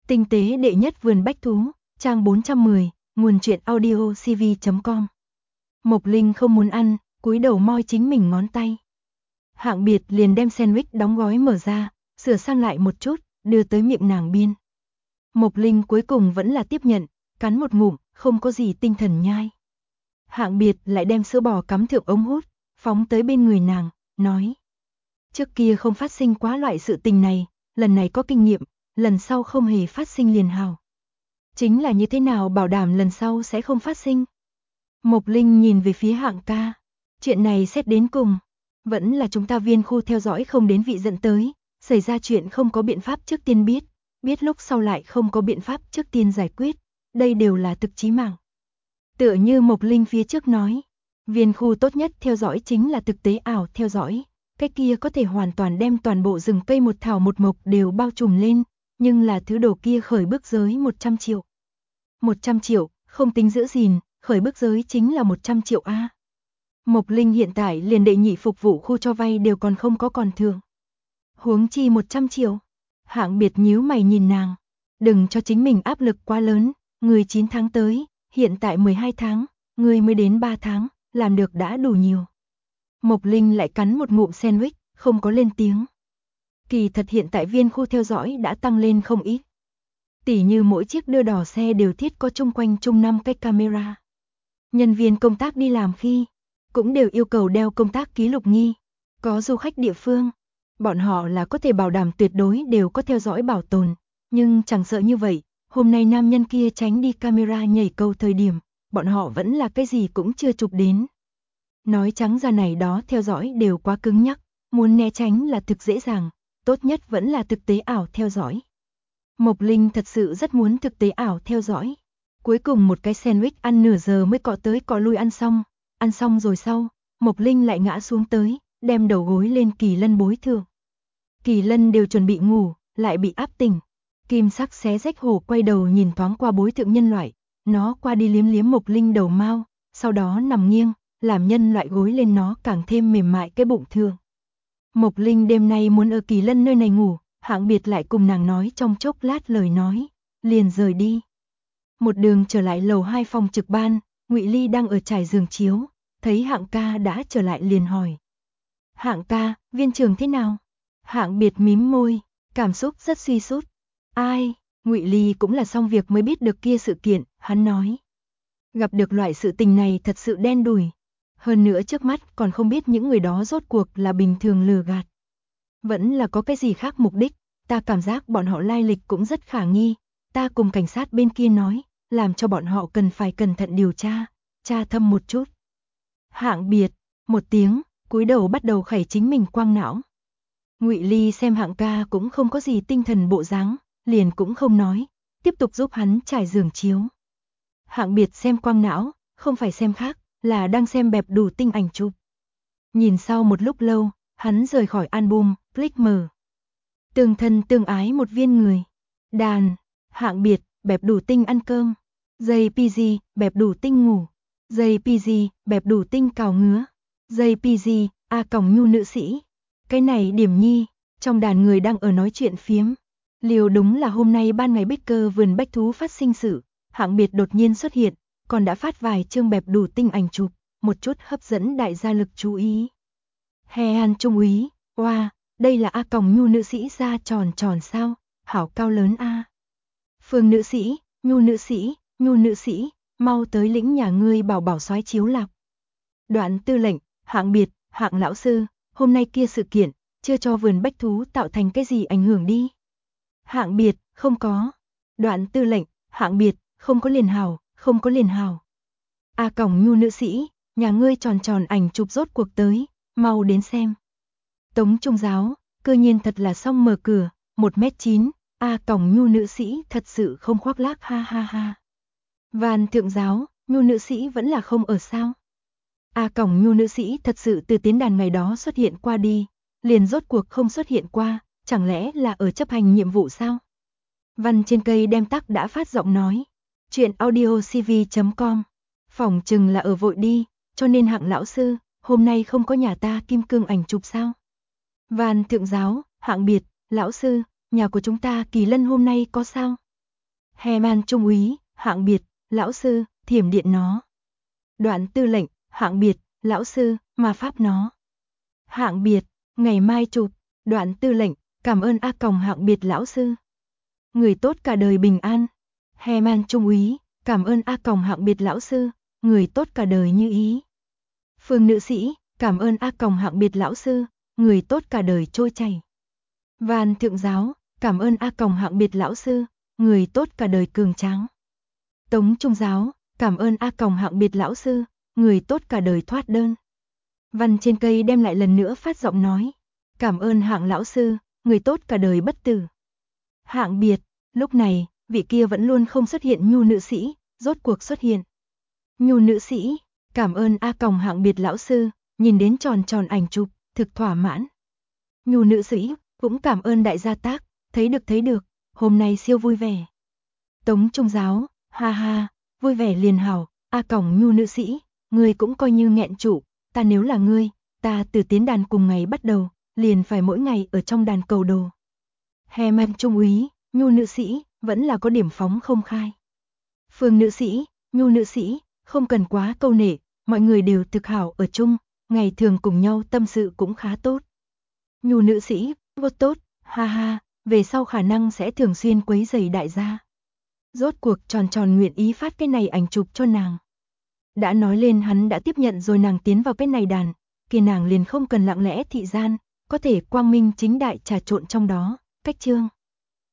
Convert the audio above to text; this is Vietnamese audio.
Tinh tế đệ nhất vườn bách thú, trang 410, nguồn truyện audio cv.com. Mộc Linh không muốn ăn, cúi đầu moi chính mình ngón tay. Hạng Biệt liền đem sandwich đóng gói mở ra, sửa sang lại một chút, đưa tới miệng nàng biên. Mộc Linh cuối cùng vẫn là tiếp nhận, cắn một ngụm, không có gì tinh thần nhai. Hạng Biệt lại đem sữa bò cắm thượng ống hút, phóng tới bên người nàng, nói. Trước kia không phát sinh quá loại sự tình này, lần này có kinh nghiệm, lần sau không hề phát sinh liền hào. Chính là như thế nào bảo đảm lần sau sẽ không phát sinh? Mộc Linh nhìn về phía Hạng ca. Chuyện này xét đến cùng, vẫn là chúng ta viên khu theo dõi không đến vị dẫn tới, xảy ra chuyện không có biện pháp trước tiên biết lúc sau lại không có biện pháp trước tiên giải quyết, đây đều là thực chí mạng. Tựa như Mộc Linh phía trước nói, viên khu tốt nhất theo dõi chính là thực tế ảo theo dõi, cái kia có thể hoàn toàn đem toàn bộ rừng cây một thảo một mộc đều bao trùm lên, nhưng là thứ đồ kia khởi bước giới 100 triệu. 100 triệu, không tính giữ gìn, khởi bước giới chính là 100 triệu A. Mộc Linh hiện tại liền đệ nhị phục vụ khu cho vay đều còn không có còn thường. Huống chi 100 triệu. Hạng Biệt nhíu mày nhìn nàng. Đừng cho chính mình áp lực quá lớn, người 9 tháng tới, hiện tại 12 tháng, người mới đến 3 tháng, làm được đã đủ nhiều. Mộc Linh lại cắn một ngụm sandwich, không có lên tiếng. Kỳ thật hiện tại viên khu theo dõi đã tăng lên không ít. Tỉ như mỗi chiếc đưa đỏ xe đều thiết có chung quanh chung 5 cái camera. Nhân viên công tác đi làm khi, cũng đều yêu cầu đeo công tác ký lục nghi. Có du khách địa phương, bọn họ là có thể bảo đảm tuyệt đối đều có theo dõi bảo tồn. Nhưng chẳng sợ như vậy, hôm nay nam nhân kia tránh đi camera nhảy cầu thời điểm, bọn họ vẫn là cái gì cũng chưa chụp đến. Nói trắng ra này đó theo dõi đều quá cứng nhắc, muốn né tránh là thực dễ dàng, tốt nhất vẫn là thực tế ảo theo dõi. Mộc Linh thật sự rất muốn thực tế ảo theo dõi. Cuối cùng một cái sandwich ăn nửa giờ mới cọ tới cọ lui ăn xong rồi sau, Mộc Linh lại ngã xuống tới, đem đầu gối lên Kỳ Lân bối thượng. Kỳ Lân đều chuẩn bị ngủ, lại bị áp tỉnh. Kim sắc xé rách hổ quay đầu nhìn thoáng qua bối thượng nhân loại, nó qua đi liếm liếm Mộc Linh đầu mao, sau đó nằm nghiêng, làm nhân loại gối lên nó càng thêm mềm mại cái bụng thượng. Mộc Linh đêm nay muốn ở Kỳ Lân nơi này ngủ, Hạng Biệt lại cùng nàng nói trong chốc lát lời nói, liền rời đi. Một đường trở lại lầu 2 phòng trực ban, Ngụy Ly đang ở trải giường chiếu, thấy Hạng ca đã trở lại liền hỏi. Hạng ca, viên trường thế nào? Hạng Biệt mím môi, cảm xúc rất suy sút. Ai, Ngụy Ly cũng là xong việc mới biết được kia sự kiện, hắn nói. Gặp được loại sự tình này thật sự đen đủi. Hơn nữa trước mắt còn không biết những người đó rốt cuộc là bình thường lừa gạt. Vẫn là có cái gì khác mục đích, ta cảm giác bọn họ lai lịch cũng rất khả nghi. Ta cùng cảnh sát bên kia nói, làm cho bọn họ cần phải cẩn thận điều tra thâm một chút. Hạng Biệt, một tiếng, cúi đầu bắt đầu khẩy chính mình quang não. Ngụy Ly xem Hạng ca cũng không có gì tinh thần bộ dáng, liền cũng không nói, tiếp tục giúp hắn trải giường chiếu. Hạng Biệt xem quang não, không phải xem khác, là đang xem bẹp đủ tinh ảnh chụp. Nhìn sau một lúc lâu, hắn rời khỏi album, click mở. Tương thân tương ái một viên người. Đàn, Hạng Biệt, bẹp đủ tinh ăn cơm. JPG, bẹp đủ tinh ngủ. JPG, bẹp đủ tinh cào ngứa. JPG, A còng nhu nữ sĩ. Cái này điểm nhi, trong đàn người đang ở nói chuyện phiếm. Liều đúng là hôm nay ban ngày Baker vườn bách thú phát sinh sự. Hạng Biệt đột nhiên xuất hiện, còn đã phát vài chương bẹp đủ tinh ảnh chụp, một chút hấp dẫn đại gia lực chú ý. Hè An trung úy, wow, đây là A còng nhu nữ sĩ da tròn tròn sao, hảo cao lớn a. Phương nữ sĩ, nhu nữ sĩ, mau tới lĩnh nhà ngươi bảo bảo soái chiếu lạc. Đoạn tư lệnh, Hạng Biệt, Hạng lão sư, hôm nay kia sự kiện, chưa cho vườn bách thú tạo thành cái gì ảnh hưởng đi. Hạng Biệt, không có. Đoạn tư lệnh, Hạng Biệt, không có liền hào. A còng nhu nữ sĩ, nhà ngươi tròn tròn ảnh chụp rốt cuộc tới, mau đến xem. Tống Trung giáo, cư nhiên thật là xong mở cửa, 1m9, A còng nhu nữ sĩ thật sự không khoác lác ha ha ha. Van thượng giáo, nhu nữ sĩ vẫn là không ở sao. A còng nhu nữ sĩ thật sự từ tiến đàn ngày đó xuất hiện qua đi, liền rốt cuộc không xuất hiện qua, chẳng lẽ là ở chấp hành nhiệm vụ sao? Văn trên cây đem tắc đã phát giọng nói. Chuyện audio cv.com. Phỏng chừng là ở vội đi, cho nên Hạng lão sư, hôm nay không có nhà ta kim cương ảnh chụp sao? Van thượng giáo, Hạng Biệt, lão sư, nhà của chúng ta Kỳ Lân hôm nay có sao? He-man trung úy, hạng biệt, lão sư, thiểm điện nó. Đoạn tư lệnh, hạng biệt, lão sư, ma pháp nó. Hạng biệt, ngày mai chụp. Đoạn tư lệnh, cảm ơn A Còng hạng biệt lão sư. Người tốt cả đời bình an. He-man trung úy, cảm ơn A Còng hạng biệt lão sư, người tốt cả đời như ý. Phương nữ sĩ, cảm ơn A Còng hạng biệt lão sư, người tốt cả đời trôi chảy. Van thượng giáo, cảm ơn A Còng hạng biệt lão sư, người tốt cả đời cường tráng. Tống trung giáo, cảm ơn A Còng hạng biệt lão sư, người tốt cả đời thoát đơn. Văn trên cây đem lại lần nữa phát giọng nói, cảm ơn hạng lão sư, người tốt cả đời bất tử. Hạng biệt, lúc này, vị kia vẫn luôn không xuất hiện Nhu nữ sĩ, rốt cuộc xuất hiện. Nhu nữ sĩ, cảm ơn A Còng hạng biệt lão sư, nhìn đến tròn tròn ảnh chụp, thực thỏa mãn. Nhu nữ sĩ, cũng cảm ơn đại gia tác, thấy được, hôm nay siêu vui vẻ. Tống trung giáo, ha ha, vui vẻ liền hảo, A Còng Nhu nữ sĩ, ngươi cũng coi như nghẹn trụ, ta nếu là ngươi, ta từ tiến đàn cùng ngày bắt đầu, liền phải mỗi ngày ở trong đàn cầu đồ. He-man trung úy, Nhu nữ sĩ, vẫn là có điểm phóng không khai. Phương nữ sĩ, Nhu nữ sĩ, không cần quá câu nệ, mọi người đều thực hảo ở chung, ngày thường cùng nhau tâm sự cũng khá tốt. Nhu nữ sĩ, vô tốt, ha ha, về sau khả năng sẽ thường xuyên quấy rầy đại gia. Rốt cuộc tròn tròn nguyện ý phát cái này ảnh chụp cho nàng. Đã nói lên hắn đã tiếp nhận rồi nàng tiến vào cái này đàn, kia nàng liền không cần lặng lẽ thị gian, có thể quang minh chính đại trà trộn trong đó, cách chương.